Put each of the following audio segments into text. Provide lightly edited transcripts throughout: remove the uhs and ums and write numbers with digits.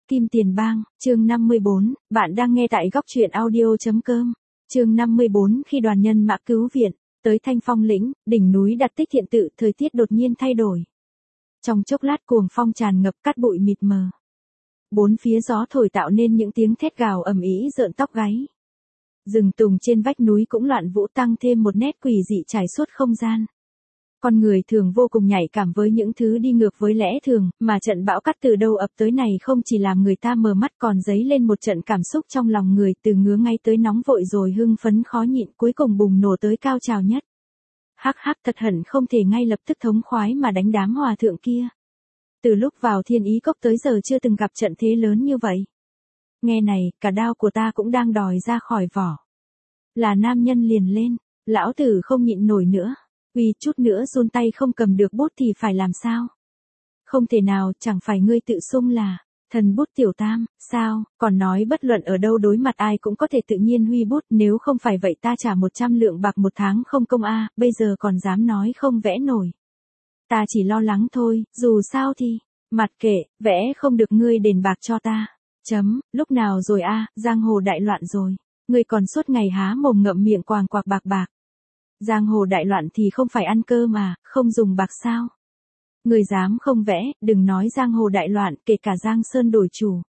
Kim Tiền Bang, chương 54, bạn đang nghe tại góc truyện audio.com. Chương 54 khi đoàn nhân mã cứu viện, tới Thanh Phong lĩnh, đỉnh núi đặt tích thiện tự, thời tiết đột nhiên thay đổi. Trong chốc lát cuồng phong tràn ngập cát bụi mịt mờ. Bốn phía gió thổi tạo nên những tiếng thét gào ầm ĩ rợn tóc gáy. Rừng tùng trên vách núi cũng loạn vũ tăng thêm một nét quỷ dị trải suốt không gian. Con người thường vô cùng nhạy cảm với những thứ đi ngược với lẽ thường, mà trận bão cát từ đâu ập tới này không chỉ làm người ta mờ mắt còn dấy lên một trận cảm xúc trong lòng người, từ ngứa ngay tới nóng vội rồi hưng phấn khó nhịn, cuối cùng bùng nổ tới cao trào nhất. Hắc hắc, thật hận không thể ngay lập tức thống khoái mà đánh đám hòa thượng kia. Từ lúc vào Thiên Ý Cốc tới giờ chưa từng gặp trận thế lớn như vậy. Nghe này, cả đao của ta cũng đang đòi ra khỏi vỏ. Là nam nhân liền lên, lão tử không nhịn nổi nữa. Uy, chút nữa run tay không cầm được bút thì phải làm sao? Không thể nào, chẳng phải ngươi tự xưng là thần bút tiểu tam, sao? Còn nói bất luận ở đâu đối mặt ai cũng có thể tự nhiên huy bút, nếu không phải vậy ta trả 100 lượng bạc một tháng không công a, bây giờ còn dám nói không vẽ nổi. Ta chỉ lo lắng thôi, dù sao thì, mặt kệ, vẽ không được ngươi đền bạc cho ta. Lúc nào rồi a, giang hồ đại loạn rồi. Ngươi còn suốt ngày há mồm ngậm miệng quàng quạc bạc bạc. Giang hồ đại loạn thì không phải ăn cơm mà, không dùng bạc sao? Người dám không vẽ, đừng nói giang hồ đại loạn, kể cả Giang Sơn đổi chủ.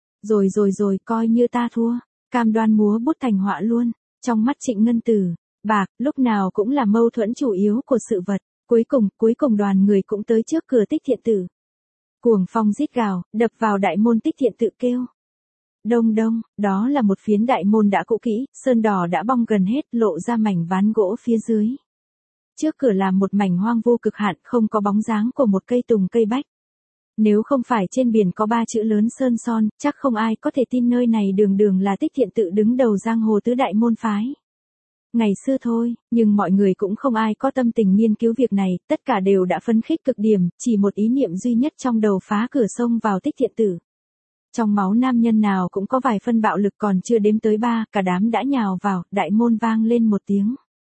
Rồi, coi như ta thua, cam đoan múa bút thành họa luôn. Trong mắt Trịnh Ngân Tử, bạc, lúc nào cũng là mâu thuẫn chủ yếu của sự vật. Cuối cùng đoàn người cũng tới trước cửa tích thiện tự. Cuồng phong rít gào, đập vào đại môn tích thiện tự kêu. Đông, đó là một phiến đại môn đã cũ kỹ, sơn đỏ đã bong gần hết, lộ ra mảnh ván gỗ phía dưới. Trước cửa là một mảnh hoang vu cực hạn, không có bóng dáng của một cây tùng cây bách. Nếu không phải trên biển có 3 chữ lớn sơn son, chắc không ai có thể tin nơi này đường là tích thiện tự đứng đầu giang hồ tứ đại môn phái. Ngày xưa thôi, nhưng mọi người cũng không ai có tâm tình nghiên cứu việc này, tất cả đều đã phấn khích cực điểm, chỉ một ý niệm duy nhất trong đầu phá cửa sông vào tích thiện tự. Trong máu nam nhân nào cũng có vài phân bạo lực, còn chưa đếm tới 3, cả đám đã nhào vào, đại môn vang lên một tiếng.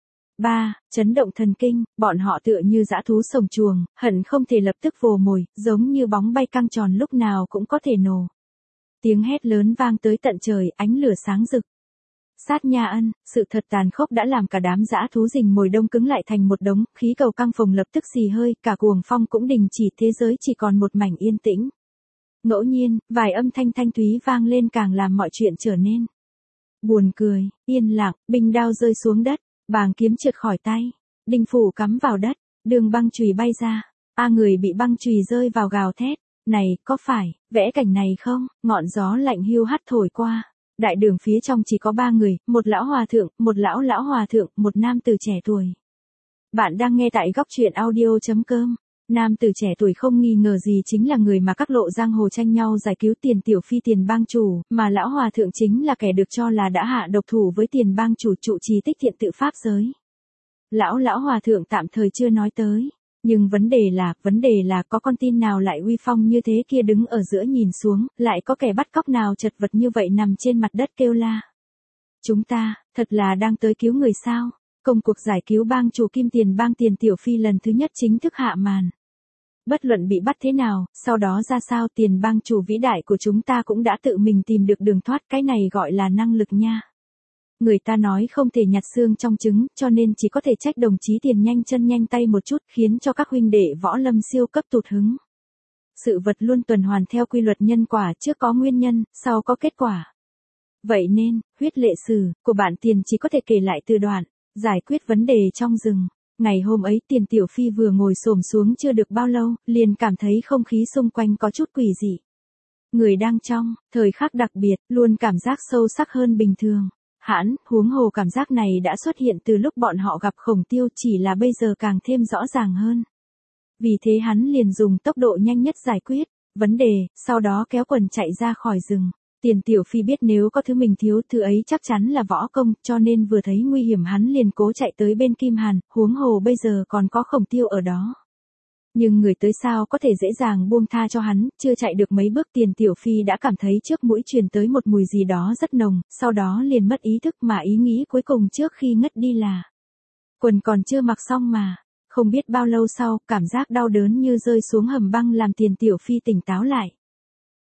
3, chấn động thần kinh, bọn họ tựa như dã thú sổng chuồng, hận không thể lập tức vồ mồi, giống như bóng bay căng tròn lúc nào cũng có thể nổ. Tiếng hét lớn vang tới tận trời, ánh lửa sáng rực. Sát Nha Ân, sự thật tàn khốc đã làm cả đám dã thú rình mồi đông cứng lại thành một đống, khí cầu căng phồng lập tức xì hơi, cả cuồng phong cũng đình chỉ, thế giới chỉ còn một mảnh yên tĩnh. Ngẫu nhiên, vài âm thanh thanh thúy vang lên càng làm mọi chuyện trở nên buồn cười, yên lặng, binh đao rơi xuống đất, bàng kiếm trượt khỏi tay, đinh phủ cắm vào đất, đường băng chùy bay ra, người bị băng chùy rơi vào gào thét, này, có phải, vẽ cảnh này không? Ngọn gió lạnh hiu hắt thổi qua, đại đường phía trong chỉ có 3 người, một lão hòa thượng, một lão hòa thượng, một nam tử trẻ tuổi. Bạn đang nghe tại góc truyện audio.com. Nam tử trẻ tuổi không nghi ngờ gì chính là người mà các lộ giang hồ tranh nhau giải cứu Tiền Tiểu Phi Tiền Bang chủ, mà lão hòa thượng chính là kẻ được cho là đã hạ độc thủ với Tiền Bang chủ trụ trì tích thiện tự pháp giới. Lão hòa thượng tạm thời chưa nói tới, nhưng vấn đề là có con tin nào lại uy phong như thế kia đứng ở giữa nhìn xuống, lại có kẻ bắt cóc nào chật vật như vậy nằm trên mặt đất kêu la. Chúng ta, thật là đang tới cứu người sao? Công cuộc giải cứu bang chủ Kim Tiền Bang Tiền Tiểu Phi lần thứ nhất chính thức hạ màn. Bất luận bị bắt thế nào, sau đó ra sao, Tiền Bang chủ vĩ đại của chúng ta cũng đã tự mình tìm được đường thoát, cái này gọi là năng lực nha. Người ta nói không thể nhặt xương trong trứng, cho nên chỉ có thể trách đồng chí Tiền nhanh chân nhanh tay một chút, khiến cho các huynh đệ võ lâm siêu cấp tụt hứng. Sự vật luôn tuần hoàn theo quy luật nhân quả, trước có nguyên nhân, sau có kết quả. Vậy nên, huyết lệ sử của bạn Tiền chỉ có thể kể lại từ đoạn giải quyết vấn đề trong rừng. Ngày hôm ấy Tiền Tiểu Phi vừa ngồi xổm xuống chưa được bao lâu, liền cảm thấy không khí xung quanh có chút quỷ dị. Người đang trong thời khắc đặc biệt, luôn cảm giác sâu sắc hơn bình thường. Huống hồ cảm giác này đã xuất hiện từ lúc bọn họ gặp Khổng Tiêu, chỉ là bây giờ càng thêm rõ ràng hơn. Vì thế hắn liền dùng tốc độ nhanh nhất giải quyết vấn đề, sau đó kéo quần chạy ra khỏi rừng. Tiền Tiểu Phi biết nếu có thứ mình thiếu, thứ ấy chắc chắn là võ công, cho nên vừa thấy nguy hiểm hắn liền cố chạy tới bên Kim Hàn, huống hồ bây giờ còn có Khổng Tiêu ở đó. Nhưng người tới sao có thể dễ dàng buông tha cho hắn, chưa chạy được mấy bước Tiền Tiểu Phi đã cảm thấy trước mũi truyền tới một mùi gì đó rất nồng, sau đó liền mất ý thức, mà ý nghĩ cuối cùng trước khi ngất đi là quần còn chưa mặc xong mà. Không biết bao lâu sau, cảm giác đau đớn như rơi xuống hầm băng làm Tiền Tiểu Phi tỉnh táo lại.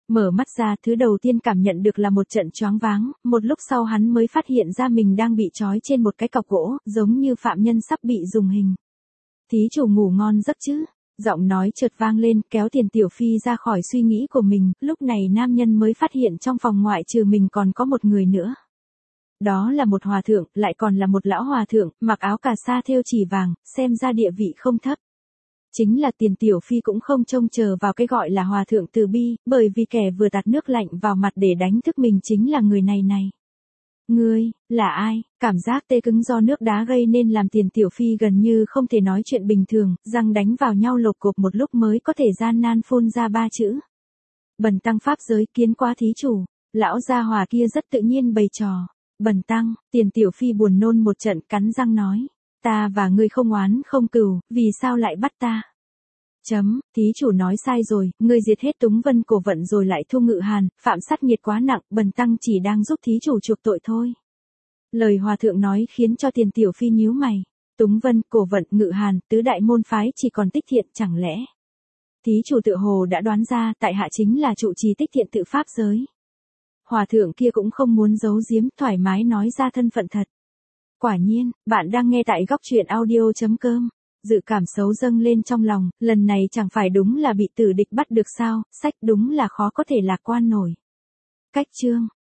Mở mắt ra, thứ đầu tiên cảm nhận được là một trận choáng váng, một lúc sau hắn mới phát hiện ra mình đang bị trói trên một cái cọc gỗ, giống như phạm nhân sắp bị dùng hình. Thí chủ ngủ ngon giấc chứ? Giọng nói chợt vang lên, kéo Tiền Tiểu Phi ra khỏi suy nghĩ của mình, lúc này nam nhân mới phát hiện trong phòng ngoại trừ mình còn có một người nữa. Đó là một hòa thượng, lại còn là một lão hòa thượng, mặc áo cà sa thêu chỉ vàng, xem ra địa vị không thấp. Chính là Tiền Tiểu Phi cũng không trông chờ vào cái gọi là hòa thượng từ bi, bởi vì kẻ vừa tạt nước lạnh vào mặt để đánh thức mình chính là người này. Ngươi, là ai? Cảm giác tê cứng do nước đá gây nên làm Tiền Tiểu Phi gần như không thể nói chuyện bình thường, răng đánh vào nhau lộp cộp một lúc mới có thể gian nan phun ra 3 chữ. Bần tăng pháp giới kiến quá thí chủ, lão gia hòa kia rất tự nhiên bày trò. Bần tăng, Tiền Tiểu Phi buồn nôn một trận cắn răng nói. Ta và ngươi không oán không cừu, vì sao lại bắt ta? Thí chủ nói sai rồi, ngươi diệt hết Túng Vân Cổ Vận rồi lại thu Ngự Hàn, phạm sát nghiệt quá nặng, bần tăng chỉ đang giúp thí chủ chuộc tội thôi. Lời hòa thượng nói khiến cho Tiền Tiểu Phi nhíu mày. Túng Vân, Cổ Vận, Ngự Hàn, tứ đại môn phái chỉ còn Tích Thiện, chẳng lẽ? Thí chủ tự hồ đã đoán ra, tại hạ chính là trụ trì Tích Thiện tự pháp giới. Hòa thượng kia cũng không muốn giấu giếm, thoải mái nói ra thân phận thật. Quả nhiên, bạn đang nghe tại góc truyện audio.com. Dự cảm xấu dâng lên trong lòng, lần này chẳng phải đúng là bị tử địch bắt được sao, sách đúng là khó có thể lạc quan nổi. Cách chương